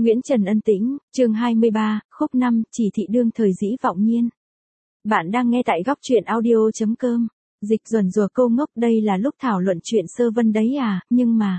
Nguyễn Trần Ân Tĩnh, chương 23, khúc 5, chỉ thị đương thời dĩ vọng nhiên. Bạn đang nghe tại góc truyện audio.com. Dịch Duẩn rùa câu ngốc, đây là lúc thảo luận chuyện Sơ Vân đấy à, nhưng mà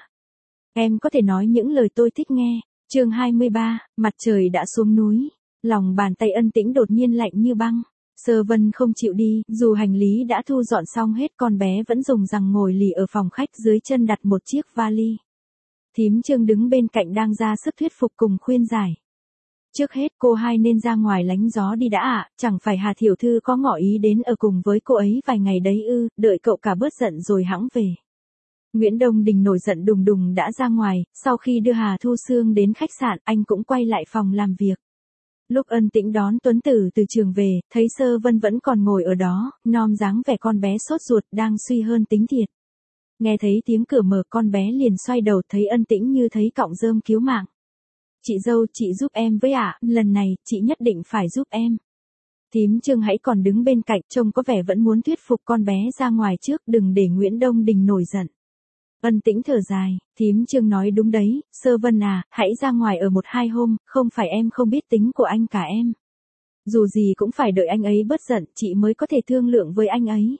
em có thể nói những lời tôi thích nghe. Chương 23, mặt trời đã xuống núi, lòng bàn tay Ân Tĩnh đột nhiên lạnh như băng. Sơ Vân không chịu đi, dù hành lý đã thu dọn xong hết, con bé vẫn dùng rằng ngồi lì ở phòng khách, dưới chân đặt một chiếc vali. Thím Trương đứng bên cạnh đang ra sức thuyết phục cùng khuyên giải. Trước hết cô hai nên ra ngoài lánh gió đi đã ạ, chẳng phải Hà Thiểu Thư có ngỏ ý đến ở cùng với cô ấy vài ngày đấy ư, đợi cậu cả bớt giận rồi hẵng về. Nguyễn Đông Đình nổi giận đùng đùng đã ra ngoài, sau khi đưa Hà Thu Sương đến khách sạn, anh cũng quay lại phòng làm việc. Lúc Ân Tĩnh đón Tuấn Tử từ trường về, thấy Sơ Vân vẫn còn ngồi ở đó, nom dáng vẻ con bé sốt ruột đang suy hơn tính thiệt. Nghe thấy tiếng cửa mở, con bé liền xoay đầu, thấy Ân Tĩnh như thấy cọng rơm cứu mạng. Chị dâu, chị giúp em với ạ, lần này, chị nhất định phải giúp em. Thím Trương hãy còn đứng bên cạnh, trông có vẻ vẫn muốn thuyết phục con bé ra ngoài trước, đừng để Nguyễn Đông Đình nổi giận. Ân Tĩnh thở dài, thím Trương nói đúng đấy, Sơ Vân à, hãy ra ngoài ở 1-2 hôm, không phải em không biết tính của anh cả em. Dù gì cũng phải đợi anh ấy bớt giận, chị mới có thể thương lượng với anh ấy.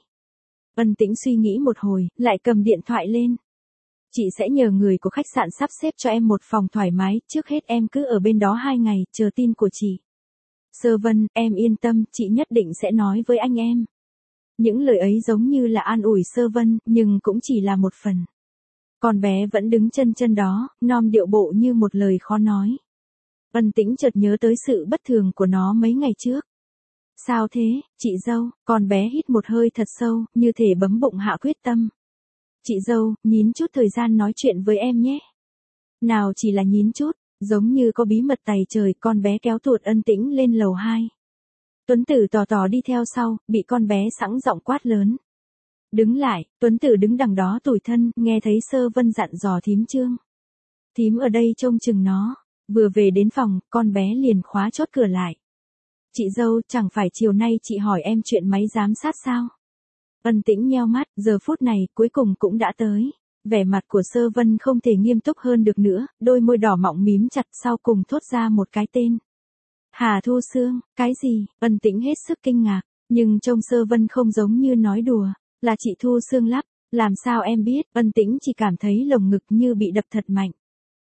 Ân Tĩnh suy nghĩ một hồi, lại cầm điện thoại lên. Chị sẽ nhờ người của khách sạn sắp xếp cho em một phòng thoải mái, trước hết em cứ ở bên đó 2 ngày, chờ tin của chị. Sơ Vân, em yên tâm, chị nhất định sẽ nói với anh em. Những lời ấy giống như là an ủi Sơ Vân, nhưng cũng chỉ là một phần. Con bé vẫn đứng chân đó, nom điệu bộ như một lời khó nói. Ân Tĩnh chợt nhớ tới sự bất thường của nó mấy ngày trước. Sao thế, chị dâu? Con bé hít một hơi thật sâu, như thể bấm bụng hạ quyết tâm. Chị dâu, nhín chút thời gian nói chuyện với em nhé. Nào chỉ là nhín chút, giống như có bí mật tày trời, con bé kéo tuột Ân Tĩnh lên lầu 2. Tuấn Tử tò đi theo sau, bị con bé sẵn giọng quát lớn. Đứng lại, Tuấn Tử đứng đằng đó tủi thân, nghe thấy Sơ Vân dặn dò thím Trương. Thím ở đây trông chừng nó. Vừa về đến phòng, con bé liền khóa chốt cửa lại. Chị dâu, chẳng phải chiều nay chị hỏi em chuyện máy giám sát sao? Ân Tĩnh nheo mắt, giờ phút này, cuối cùng cũng đã tới. Vẻ mặt của Sơ Vân không thể nghiêm túc hơn được nữa, đôi môi đỏ mọng mím chặt, sau cùng thốt ra một cái tên. Hà Thu Sương, cái gì? Ân Tĩnh hết sức kinh ngạc, nhưng trông Sơ Vân không giống như nói đùa. Là chị Thu Sương lắp, làm sao em biết? Ân Tĩnh chỉ cảm thấy lồng ngực như bị đập thật mạnh.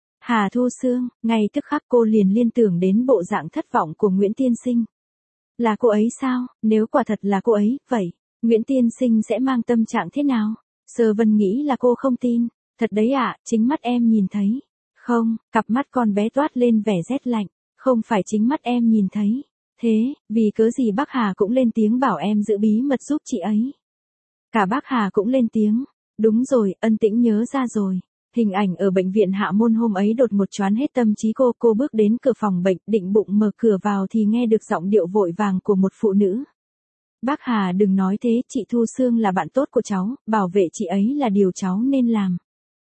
Hà Thu Sương, ngay tức khắc cô liền liên tưởng đến bộ dạng thất vọng của Nguyễn Tiên Sinh. Là cô ấy sao? Nếu quả thật là cô ấy, vậy Nguyễn Tiên Sinh sẽ mang tâm trạng thế nào? Sơ Vân nghĩ là cô không tin. Thật đấy ạ, chính mắt em nhìn thấy. Không, cặp mắt con bé toát lên vẻ rét lạnh. Không phải chính mắt em nhìn thấy. Thế, vì cớ gì bác Hà cũng lên tiếng bảo em giữ bí mật giúp chị ấy? Cả bác Hà cũng lên tiếng. Đúng rồi, Ân Tĩnh nhớ ra rồi. Hình ảnh ở bệnh viện Hạ Môn hôm ấy đột ngột choán hết tâm trí cô bước đến cửa phòng bệnh, định bụng mở cửa vào thì nghe được giọng điệu vội vàng của một phụ nữ. Bác Hà đừng nói thế, chị Thu Sương là bạn tốt của cháu, bảo vệ chị ấy là điều cháu nên làm.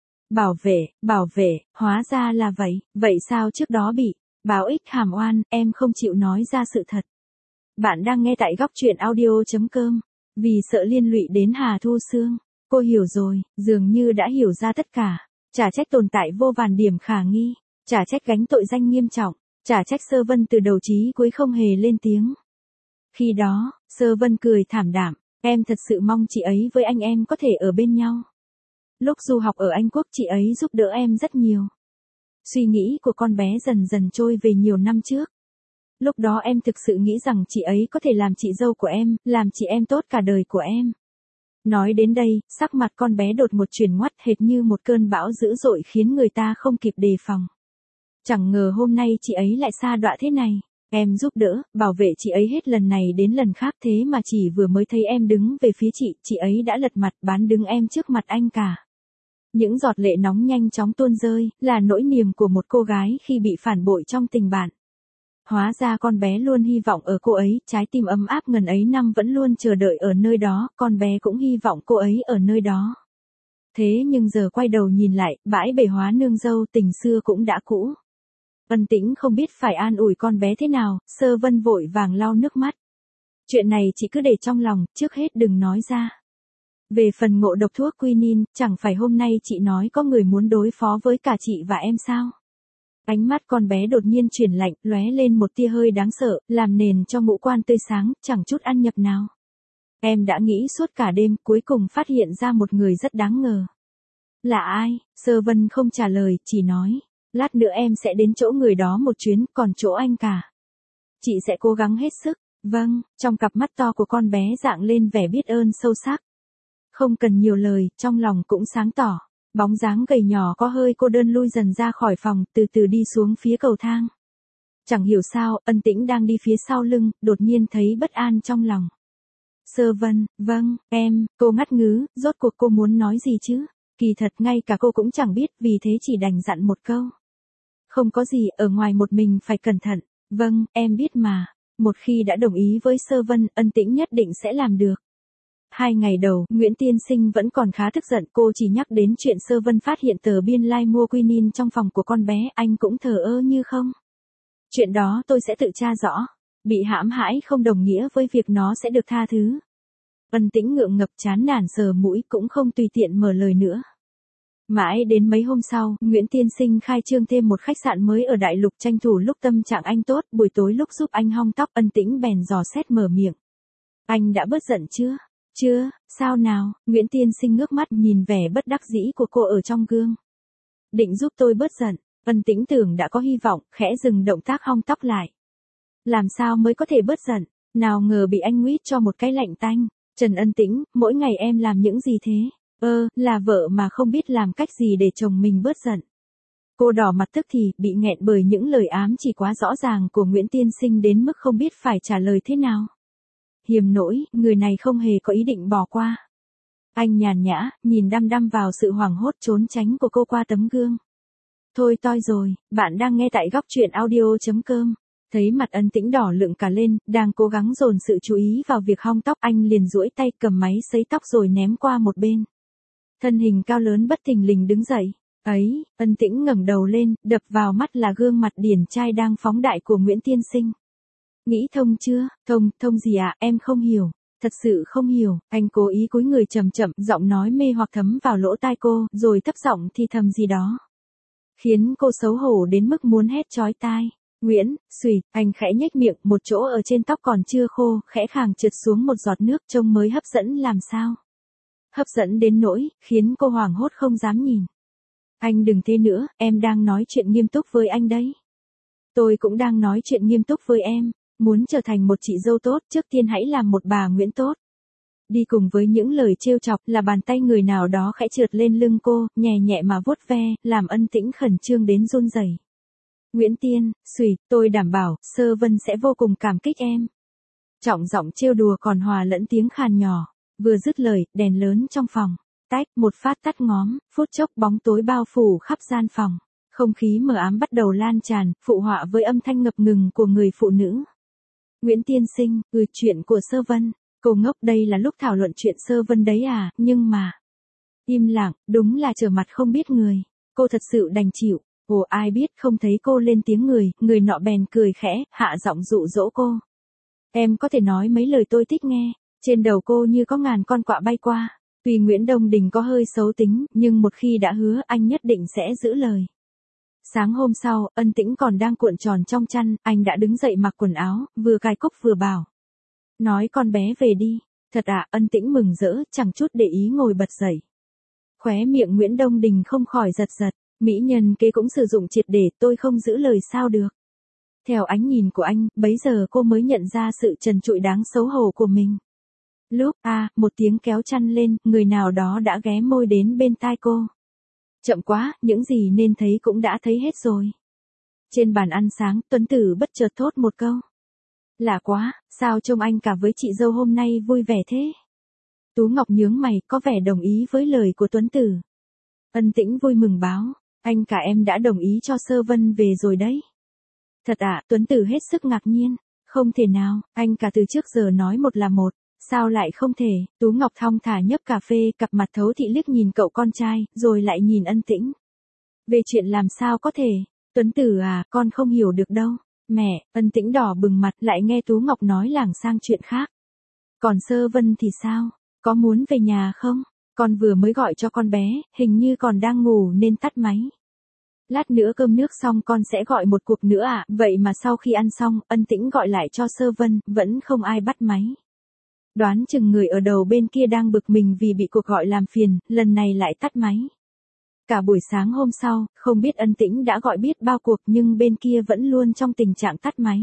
Bảo vệ, hóa ra là vậy sao trước đó bị báo ích hàm oan, em không chịu nói ra sự thật. Bạn đang nghe tại góc truyện audio.com, vì sợ liên lụy đến Hà Thu Sương. Cô hiểu rồi, dường như đã hiểu ra tất cả. Chả trách tồn tại vô vàn điểm khả nghi, chả trách gánh tội danh nghiêm trọng, chả trách Sơ Vân từ đầu chí cuối không hề lên tiếng. Khi đó, Sơ Vân cười thảm đạm, em thật sự mong chị ấy với anh em có thể ở bên nhau. Lúc du học ở Anh Quốc chị ấy giúp đỡ em rất nhiều. Suy nghĩ của con bé dần dần trôi về nhiều năm trước. Lúc đó em thực sự nghĩ rằng chị ấy có thể làm chị dâu của em, làm chị em tốt cả đời của em. Nói đến đây, sắc mặt con bé đột một chuyển ngoắt hệt như một cơn bão dữ dội khiến người ta không kịp đề phòng. Chẳng ngờ hôm nay chị ấy lại sa đọa thế này. Em giúp đỡ, bảo vệ chị ấy hết lần này đến lần khác, thế mà chỉ vừa mới thấy em đứng về phía chị ấy đã lật mặt bán đứng em trước mặt anh cả. Những giọt lệ nóng nhanh chóng tuôn rơi, là nỗi niềm của một cô gái khi bị phản bội trong tình bạn. Hóa ra con bé luôn hy vọng ở cô ấy, trái tim ấm áp ngần ấy năm vẫn luôn chờ đợi ở nơi đó, con bé cũng hy vọng cô ấy ở nơi đó. Thế nhưng giờ quay đầu nhìn lại, bãi bể hóa nương dâu, tình xưa cũng đã cũ. Ân Tĩnh không biết phải an ủi con bé thế nào, Sơ Vân vội vàng lau nước mắt. Chuyện này chị cứ để trong lòng, trước hết đừng nói ra. Về phần ngộ độc thuốc quinin, chẳng phải hôm nay chị nói có người muốn đối phó với cả chị và em sao? Ánh mắt con bé đột nhiên chuyển lạnh, lóe lên một tia hơi đáng sợ, làm nền cho ngũ quan tươi sáng, chẳng chút ăn nhập nào. Em đã nghĩ suốt cả đêm, cuối cùng phát hiện ra một người rất đáng ngờ. Là ai? Sơ Vân không trả lời, chỉ nói. Lát nữa em sẽ đến chỗ người đó một chuyến, còn chỗ anh cả. Chị sẽ cố gắng hết sức. Vâng, trong cặp mắt to của con bé rạng lên vẻ biết ơn sâu sắc. Không cần nhiều lời, trong lòng cũng sáng tỏ. Bóng dáng gầy nhỏ có hơi cô đơn lui dần ra khỏi phòng, từ từ đi xuống phía cầu thang. Chẳng hiểu sao, Ân Tĩnh đang đi phía sau lưng, đột nhiên thấy bất an trong lòng. Sơ Vân, vâng, em, cô ngắt ngứ, rốt cuộc cô muốn nói gì chứ? Kỳ thật ngay cả cô cũng chẳng biết, vì thế chỉ đành dặn một câu. Không có gì, ở ngoài một mình phải cẩn thận. Vâng, em biết mà. Một khi đã đồng ý với Sơ Vân, Ân Tĩnh nhất định sẽ làm được. 2 ngày đầu, Nguyễn Tiên Sinh vẫn còn khá tức giận, cô chỉ nhắc đến chuyện Sơ Vân phát hiện tờ biên lai mua quinin trong phòng của con bé, anh cũng thờ ơ như không. Chuyện đó tôi sẽ tự tra rõ. Bị hãm hại không đồng nghĩa với việc nó sẽ được tha thứ. Ân Tĩnh ngượng ngập chán nản sờ mũi cũng không tùy tiện mở lời nữa. Mãi đến mấy hôm sau, Nguyễn Tiên Sinh khai trương thêm một khách sạn mới ở Đại Lục, tranh thủ lúc tâm trạng anh tốt, buổi tối lúc giúp anh hong tóc, Ân Tĩnh bèn dò xét mở miệng. Anh đã bớt giận chưa? Chưa, sao nào? Nguyễn Tiên Sinh ngước mắt nhìn vẻ bất đắc dĩ của cô ở trong gương. Định giúp tôi bớt giận. Ân Tĩnh tưởng đã có hy vọng, khẽ dừng động tác hong tóc lại. Làm sao mới có thể bớt giận? Nào ngờ bị anh nguýt cho một cái lạnh tanh. Trần Ân Tĩnh, mỗi ngày em làm những gì thế? Là vợ mà không biết làm cách gì để chồng mình bớt giận. Cô đỏ mặt tức thì, bị nghẹn bởi những lời ám chỉ quá rõ ràng của Nguyễn Tiên Sinh đến mức không biết phải trả lời thế nào. Hiềm nỗi, người này không hề có ý định bỏ qua. Anh nhàn nhã, nhìn đăm đăm vào sự hoảng hốt trốn tránh của cô qua tấm gương. Thôi toi rồi, bạn đang nghe tại góc truyện audio.com. Thấy mặt Ân Tĩnh đỏ lựng cả lên, đang cố gắng dồn sự chú ý vào việc hong tóc, anh liền duỗi tay cầm máy sấy tóc rồi ném qua một bên. Thân hình cao lớn bất thình lình đứng dậy. Ấy, Ân Tĩnh ngẩng đầu lên, đập vào mắt là gương mặt điển trai đang phóng đại của Nguyễn Tiên Sinh. Nghĩ thông chưa? Thông gì ạ? Em không hiểu. Thật sự không hiểu. Anh cố ý cúi người chậm chậm, giọng nói mê hoặc thấm vào lỗ tai cô, rồi thấp giọng thì thầm gì đó. Khiến cô xấu hổ đến mức muốn hét chói tai. Nguyễn, xùy, anh khẽ nhếch miệng, một chỗ ở trên tóc còn chưa khô, khẽ khàng trượt xuống một giọt nước trông mới hấp dẫn làm sao. Hấp dẫn đến nỗi, khiến cô hoảng hốt không dám nhìn. Anh đừng thế nữa, em đang nói chuyện nghiêm túc với anh đấy. Tôi cũng đang nói chuyện nghiêm túc với em. Muốn trở thành một chị dâu tốt, trước tiên hãy làm một bà Nguyễn tốt. Đi cùng với những lời trêu chọc là bàn tay người nào đó khẽ trượt lên lưng cô, nhẹ nhẹ mà vuốt ve, làm Ân Tĩnh khẩn trương đến run rẩy. Nguyễn Tiên, xùy, tôi đảm bảo, Sơ Vân sẽ vô cùng cảm kích em. Trọng giọng trêu đùa còn hòa lẫn tiếng khàn nhỏ. Vừa dứt lời, đèn lớn trong phòng. Tách, một phát tắt ngóm, phút chốc bóng tối bao phủ khắp gian phòng. Không khí mờ ám bắt đầu lan tràn, phụ họa với âm thanh ngập ngừng của người phụ nữ. Nguyễn Tiên Sinh, chuyện của Sơ Vân. Cô ngốc, đây là lúc thảo luận chuyện Sơ Vân đấy à, nhưng mà. Im lặng, đúng là trở mặt không biết người. Cô thật sự đành chịu. Ồ, ai biết không thấy cô lên tiếng người nọ bèn cười khẽ, hạ giọng dụ dỗ cô. Em có thể nói mấy lời tôi thích nghe. Trên đầu cô như có ngàn con quạ bay qua. Tuy Nguyễn Đông Đình có hơi xấu tính, nhưng một khi đã hứa, anh nhất định sẽ giữ lời. Sáng hôm sau, Ân Tĩnh còn đang cuộn tròn trong chăn, anh đã đứng dậy mặc quần áo, vừa cài cúc vừa bảo. Nói con bé về đi. Thật à? Ân Tĩnh mừng rỡ, chẳng chút để ý ngồi bật dậy. Khóe miệng Nguyễn Đông Đình không khỏi giật giật. Mỹ nhân kế cũng sử dụng triệt để, tôi không giữ lời sao được. Theo ánh nhìn của anh, bấy giờ cô mới nhận ra sự trần trụi đáng xấu hổ của mình. Lúc, một tiếng kéo chăn lên, người nào đó đã ghé môi đến bên tai cô. Chậm quá, những gì nên thấy cũng đã thấy hết rồi. Trên bàn ăn sáng, Tuấn Tử bất chợt thốt một câu. Lạ quá, sao trông anh cả với chị dâu hôm nay vui vẻ thế? Tú Ngọc nhướng mày, có vẻ đồng ý với lời của Tuấn Tử. Ân Tĩnh vui mừng báo, anh cả em đã đồng ý cho Sơ Vân về rồi đấy. Thật ạ? Tuấn Tử hết sức ngạc nhiên. Không thể nào, anh cả từ trước giờ nói một là một. Sao lại không thể? Tú Ngọc thong thả nhấp cà phê, cặp mặt thấu thị liếc nhìn cậu con trai, rồi lại nhìn Ân Tĩnh. Về chuyện làm sao có thể? Tuấn Tử à, con không hiểu được đâu. Mẹ, Ân Tĩnh đỏ bừng mặt, lại nghe Tú Ngọc nói lảng sang chuyện khác. Còn Sơ Vân thì sao? Có muốn về nhà không? Con vừa mới gọi cho con bé, hình như còn đang ngủ nên tắt máy. Lát nữa cơm nước xong con sẽ gọi một cuộc nữa à, vậy mà sau khi ăn xong, Ân Tĩnh gọi lại cho Sơ Vân, vẫn không ai bắt máy. Đoán chừng người ở đầu bên kia đang bực mình vì bị cuộc gọi làm phiền, lần này lại tắt máy. Cả buổi sáng hôm sau, không biết Ân Tĩnh đã gọi biết bao cuộc nhưng bên kia vẫn luôn trong tình trạng tắt máy.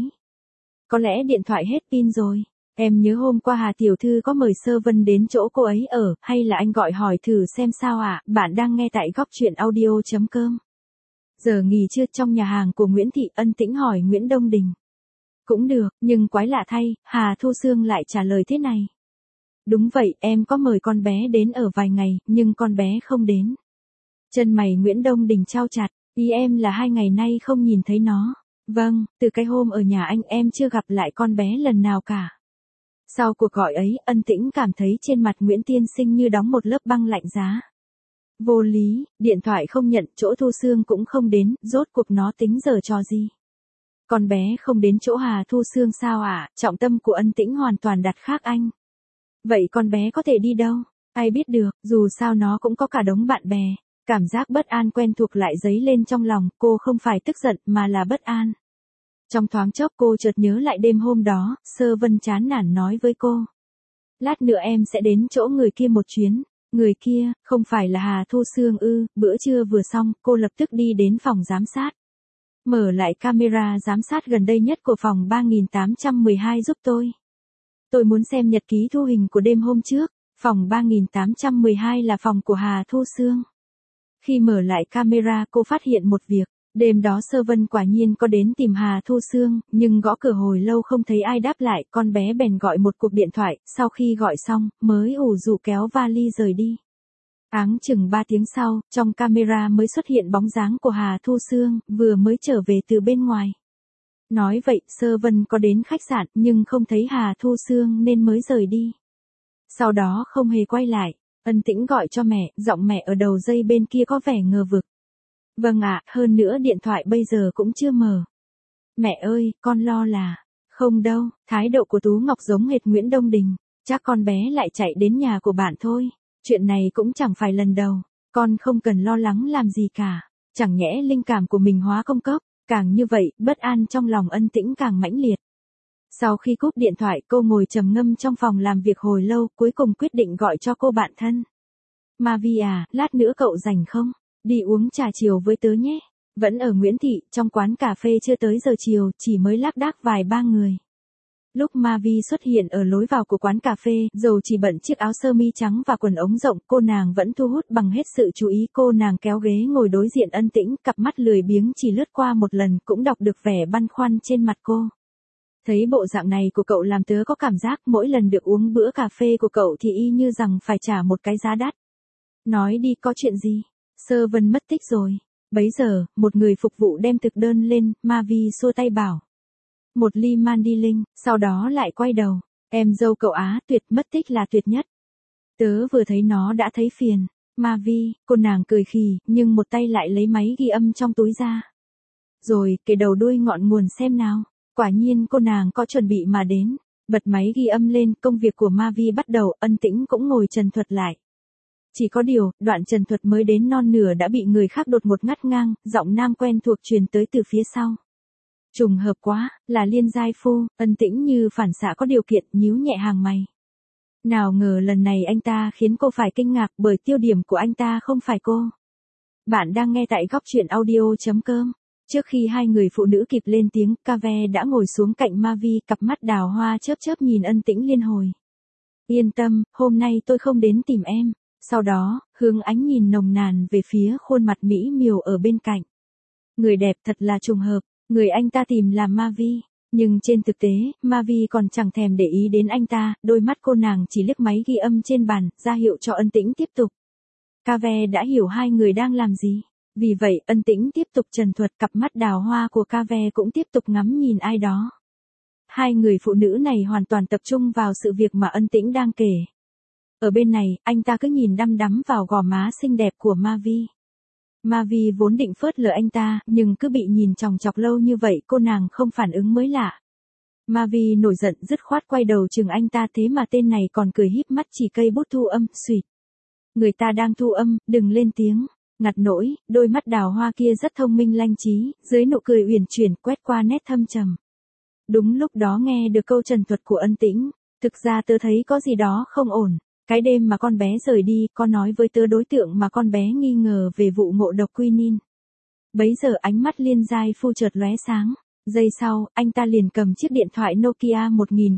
Có lẽ điện thoại hết pin rồi. Em nhớ hôm qua Hà Tiểu Thư có mời Sơ Vân đến chỗ cô ấy ở, hay là anh gọi hỏi thử xem sao ạ? Bạn đang nghe tại góc truyện audio.com. Giờ nghỉ trưa trong nhà hàng của Nguyễn Thị, Ân Tĩnh hỏi Nguyễn Đông Đình. Cũng được, nhưng quái lạ thay, Hà Thu Sương lại trả lời thế này. Đúng vậy, em có mời con bé đến ở vài ngày, nhưng con bé không đến. Chân mày Nguyễn Đông Đình chau chặt, ý em là 2 ngày nay không nhìn thấy nó. Vâng, từ cái hôm ở nhà anh em chưa gặp lại con bé lần nào cả. Sau cuộc gọi ấy, Ân Tĩnh cảm thấy trên mặt Nguyễn Tiên Sinh như đóng một lớp băng lạnh giá. Vô lý, điện thoại không nhận, chỗ Thu Sương cũng không đến, rốt cuộc nó tính giờ trò gì. Con bé không đến chỗ Hà Thu Sương sao ạ? Trọng tâm của Ân Tĩnh hoàn toàn đặt khác anh. Vậy con bé có thể đi đâu? Ai biết được, dù sao nó cũng có cả đống bạn bè. Cảm giác bất an quen thuộc lại dấy lên trong lòng, cô không phải tức giận mà là bất an. Trong thoáng chốc cô chợt nhớ lại đêm hôm đó, Sơ Vân chán nản nói với cô. Lát nữa em sẽ đến chỗ người kia một chuyến. Người kia, không phải là Hà Thu Sương ư? Bữa trưa vừa xong, cô lập tức đi đến phòng giám sát. Mở lại camera giám sát gần đây nhất của phòng 3812 giúp tôi. Tôi muốn xem nhật ký thu hình của đêm hôm trước. Phòng 3812 là phòng của Hà Thu Sương. Khi mở lại camera cô phát hiện một việc. Đêm đó Sơ Vân quả nhiên có đến tìm Hà Thu Sương, nhưng gõ cửa hồi lâu không thấy ai đáp lại, con bé bèn gọi một cuộc điện thoại, sau khi gọi xong, mới ủ rũ kéo vali rời đi. Áng chừng 3 tiếng sau, trong camera mới xuất hiện bóng dáng của Hà Thu Sương, vừa mới trở về từ bên ngoài. Nói vậy, Sơ Vân có đến khách sạn, nhưng không thấy Hà Thu Sương nên mới rời đi. Sau đó không hề quay lại, Ân Tĩnh gọi cho mẹ, giọng mẹ ở đầu dây bên kia có vẻ ngờ vực. Vâng ạ, hơn nữa điện thoại bây giờ cũng chưa mở. Mẹ ơi, con lo là... Không đâu, thái độ của Tú Ngọc giống hệt Nguyễn Đông Đình. Chắc con bé lại chạy đến nhà của bạn thôi. Chuyện này cũng chẳng phải lần đầu. Con không cần lo lắng làm gì cả. Chẳng nhẽ linh cảm của mình hóa công cốc. Càng như vậy, bất an trong lòng Ân Tĩnh càng mãnh liệt. Sau khi cúp điện thoại cô ngồi trầm ngâm trong phòng làm việc hồi lâu, cuối cùng quyết định gọi cho cô bạn thân. Mavi à, lát nữa cậu rảnh không? Đi uống trà chiều với tớ nhé. Vẫn ở Nguyễn Thị, trong quán cà phê chưa tới giờ chiều, chỉ mới lác đác vài ba người. Lúc Mavi xuất hiện ở lối vào của quán cà phê, dầu chỉ bận chiếc áo sơ mi trắng và quần ống rộng, cô nàng vẫn thu hút bằng hết sự chú ý. Cô nàng kéo ghế ngồi đối diện Ân Tĩnh, cặp mắt lười biếng chỉ lướt qua một lần cũng đọc được vẻ băn khoăn trên mặt cô. Thấy bộ dạng này của cậu làm tớ có cảm giác mỗi lần được uống bữa cà phê của cậu thì y như rằng phải trả một cái giá đắt. Nói đi, có chuyện gì? Sơ Vân mất tích rồi. Bấy giờ, một người phục vụ đem thực đơn lên, Mavi xua tay bảo. Một ly Mandiling, sau đó lại quay đầu. Em dâu cậu Á tuyệt, mất tích là tuyệt nhất. Tớ vừa thấy nó đã thấy phiền. Mavi, cô nàng cười khì, nhưng một tay lại lấy máy ghi âm trong túi ra. Rồi, kể đầu đuôi ngọn nguồn xem nào. Quả nhiên cô nàng có chuẩn bị mà đến. Bật máy ghi âm lên, công việc của Mavi bắt đầu, Ân Tĩnh cũng ngồi trần thuật lại. Chỉ có điều, đoạn trần thuật mới đến non nửa đã bị người khác đột ngột ngắt ngang, giọng nam quen thuộc truyền tới từ phía sau. Trùng hợp quá, là Liên Giai Phu. Ân Tĩnh như phản xạ có điều kiện, nhíu nhẹ hàng mày. Nào ngờ lần này anh ta khiến cô phải kinh ngạc bởi tiêu điểm của anh ta không phải cô. Bạn đang nghe tại góc truyện audio.com. Trước khi hai người phụ nữ kịp lên tiếng, Cave đã ngồi xuống cạnh Mavi, cặp mắt đào hoa chớp chớp nhìn Ân Tĩnh liên hồi. Yên tâm, hôm nay tôi không đến tìm em. Sau đó, hướng ánh nhìn nồng nàn về phía khuôn mặt mỹ miều ở bên cạnh. Người đẹp thật là trùng hợp, người anh ta tìm là Mavi. Nhưng trên thực tế, Mavi còn chẳng thèm để ý đến anh ta, đôi mắt cô nàng chỉ liếc máy ghi âm trên bàn, ra hiệu cho Ân Tĩnh tiếp tục. Cave đã hiểu hai người đang làm gì. Vì vậy, Ân Tĩnh tiếp tục trần thuật, cặp mắt đào hoa của Cave cũng tiếp tục ngắm nhìn ai đó. Hai người phụ nữ này hoàn toàn tập trung vào sự việc mà Ân Tĩnh đang kể. Ở bên này, anh ta cứ nhìn đăm đắm vào gò má xinh đẹp của Mavi. Mavi vốn định phớt lờ anh ta, nhưng cứ bị nhìn chòng chọc lâu như vậy cô nàng không phản ứng mới lạ. Mavi nổi giận dứt khoát quay đầu chừng anh ta, thế mà tên này còn cười híp mắt chỉ cây bút thu âm, xuyệt. Người ta đang thu âm, đừng lên tiếng. Ngặt nỗi, đôi mắt đào hoa kia rất thông minh lanh trí, dưới nụ cười uyển chuyển quét qua nét thâm trầm. Đúng lúc đó nghe được câu trần thuật của Ân Tĩnh, thực ra tớ thấy có gì đó không ổn. Cái đêm mà con bé rời đi, có nói với tớ đối tượng mà con bé nghi ngờ về vụ ngộ độc quinin. Bấy giờ ánh mắt Liên Giai Phu chợt lóe sáng. Giây sau, anh ta liền cầm chiếc điện thoại Nokia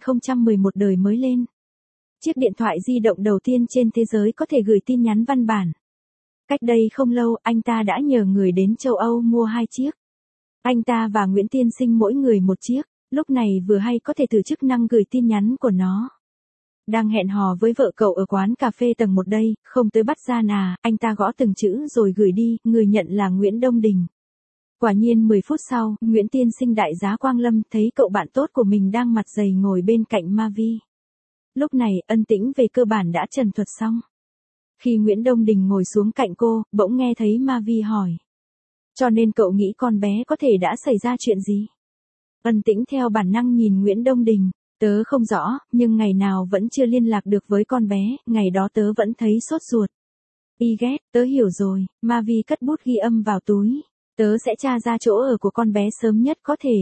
1011 đời mới lên. Chiếc điện thoại di động đầu tiên trên thế giới có thể gửi tin nhắn văn bản. Cách đây không lâu, anh ta đã nhờ người đến châu Âu mua 2 chiếc. Anh ta và Nguyễn Tiên Sinh mỗi người một chiếc, lúc này vừa hay có thể thử chức năng gửi tin nhắn của nó. Đang hẹn hò với vợ cậu ở quán cà phê tầng 1 đây, không tới bắt gian à, anh ta gõ từng chữ rồi gửi đi, người nhận là Nguyễn Đông Đình. Quả nhiên 10 phút sau, Nguyễn Tiên Sinh đại giá Quang Lâm thấy cậu bạn tốt của mình đang mặt dày ngồi bên cạnh Ma Vi. Lúc này, Ân Tĩnh về cơ bản đã trần thuật xong. Khi Nguyễn Đông Đình ngồi xuống cạnh cô, bỗng nghe thấy Ma Vi hỏi. Cho nên cậu nghĩ con bé có thể đã xảy ra chuyện gì? Ân Tĩnh theo bản năng nhìn Nguyễn Đông Đình. Tớ không rõ, nhưng ngày nào vẫn chưa liên lạc được với con bé, ngày đó tớ vẫn thấy sốt ruột. Y ghét, tớ hiểu rồi, Ma Vi cất bút ghi âm vào túi. Tớ sẽ tra ra chỗ ở của con bé sớm nhất có thể.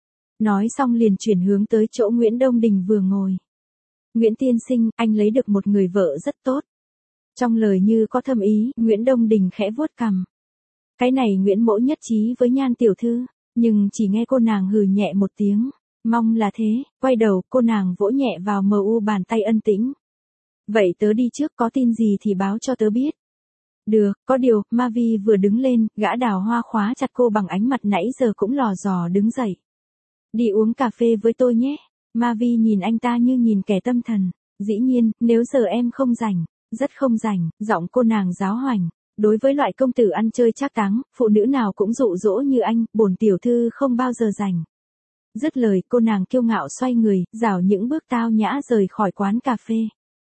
Nói xong liền chuyển hướng tới chỗ Nguyễn Đông Đình vừa ngồi. Nguyễn Tiên Sinh, anh lấy được một người vợ rất tốt. Trong lời như có thâm ý, Nguyễn Đông Đình khẽ vuốt cằm. Cái này Nguyễn Mỗ nhất trí với Nhan tiểu thư, nhưng chỉ nghe cô nàng hừ nhẹ một tiếng. Mong là thế, quay đầu cô nàng vỗ nhẹ vào mu bàn tay Ân Tĩnh. Vậy tớ đi trước, có tin gì thì báo cho tớ biết. Được, có điều, Ma Vi vừa đứng lên, gã đào hoa khóa chặt cô bằng ánh mặt nãy giờ cũng lò dò đứng dậy. Đi uống cà phê với tôi nhé. Ma Vi nhìn anh ta như nhìn kẻ tâm thần. Dĩ nhiên, nếu giờ em không rảnh, rất không rảnh, giọng cô nàng giáo hoành. Đối với loại công tử ăn chơi trác táng, phụ nữ nào cũng dụ dỗ như anh, bổn tiểu thư không bao giờ rảnh. Dứt lời, cô nàng kiêu ngạo xoay người, rảo những bước tao nhã rời khỏi quán cà phê.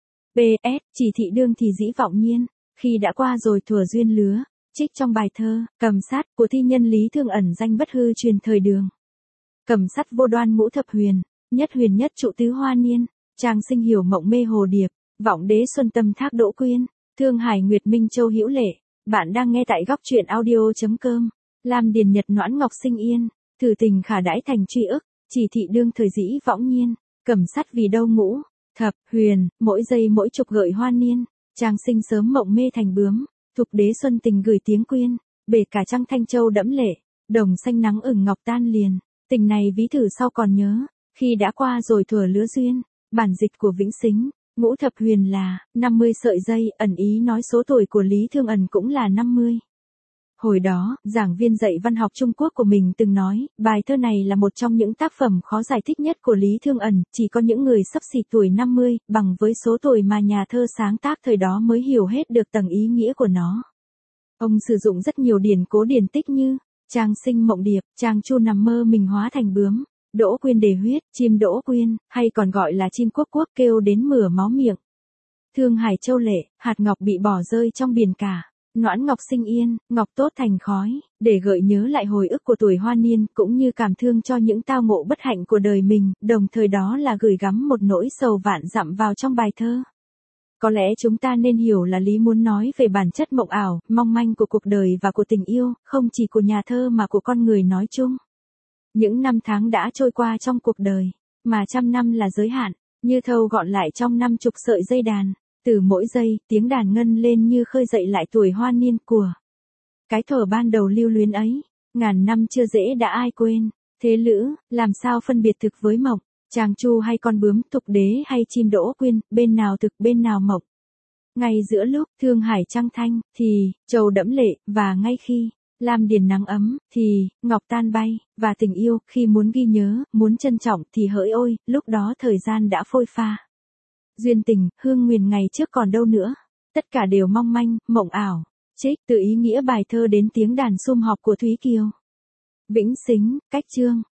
P.S. Chỉ thị đương thì dĩ vọng nhiên, khi đã qua rồi thuở duyên lứa. Trích trong bài thơ, Cầm sát, của thi nhân Lý Thương Ẩn danh bất hư truyền thời đường. Cầm sắt vô đoan ngũ thập huyền, nhất huyền nhất trụ tứ hoa niên, trang sinh hiểu mộng mê hồ điệp, vọng đế xuân tâm thác đỗ quyên, thương hải nguyệt minh châu hữu lệ. Bạn đang nghe tại góc truyện audio.com. Lam điền nhật noãn ngọc sinh yên, thử tình khả đãi thành truy ức, chỉ thị đương thời dĩ võng nhiên, cầm sắt vì đâu ngũ, thập, huyền, mỗi giây mỗi chục gợi hoa niên, trang sinh sớm mộng mê thành bướm, thục đế xuân tình gửi tiếng quyên, bể cả trăng thanh châu đẫm lệ, đồng xanh nắng ửng ngọc tan liền, tình này ví thử sau còn nhớ, khi đã qua rồi thuở lứa duyên, bản dịch của Vĩnh Sính. Ngũ thập huyền là 50 sợi dây, ẩn ý nói số tuổi của Lý Thương Ẩn cũng là 50. Hồi đó, giảng viên dạy văn học Trung Quốc của mình từng nói, bài thơ này là một trong những tác phẩm khó giải thích nhất của Lý Thương Ẩn, chỉ có những người sắp xỉ tuổi 50, bằng với số tuổi mà nhà thơ sáng tác thời đó mới hiểu hết được tầng ý nghĩa của nó. Ông sử dụng rất nhiều điển cố điển tích như, trang sinh mộng điệp, trang chu nằm mơ mình hóa thành bướm. Đỗ quyên đề huyết, chim đỗ quyên, hay còn gọi là chim quốc quốc kêu đến mửa máu miệng. Thương hải châu lệ, hạt ngọc bị bỏ rơi trong biển cả. Noãn ngọc sinh yên, ngọc tốt thành khói, để gợi nhớ lại hồi ức của tuổi hoa niên, cũng như cảm thương cho những tao ngộ bất hạnh của đời mình, đồng thời đó là gửi gắm một nỗi sầu vạn dặm vào trong bài thơ. Có lẽ chúng ta nên hiểu là Lý muốn nói về bản chất mộng ảo, mong manh của cuộc đời và của tình yêu, không chỉ của nhà thơ mà của con người nói chung. Những năm tháng đã trôi qua trong cuộc đời, mà trăm năm là giới hạn, như thâu gọn lại trong 50 sợi dây đàn, từ mỗi giây, tiếng đàn ngân lên như khơi dậy lại tuổi hoa niên của. Cái thuở ban đầu lưu luyến ấy, ngàn năm chưa dễ đã ai quên, thế lữ, làm sao phân biệt thực với mộng, chàng chu hay con bướm, thục đế hay chim đỗ quyên, bên nào thực bên nào mộng. Ngay giữa lúc, thương hải trăng thanh, thì, châu đẫm lệ, và ngay khi, lam điền nắng ấm, thì, ngọc tan bay, và tình yêu, khi muốn ghi nhớ, muốn trân trọng, thì hỡi ôi, lúc đó thời gian đã phôi pha. Duyên tình, hương nguyền ngày trước còn đâu nữa. Tất cả đều mong manh, mộng ảo. Trích, từ ý nghĩa bài thơ đến tiếng đàn sum họp của Thúy Kiều. Vĩnh Sính, cách chương.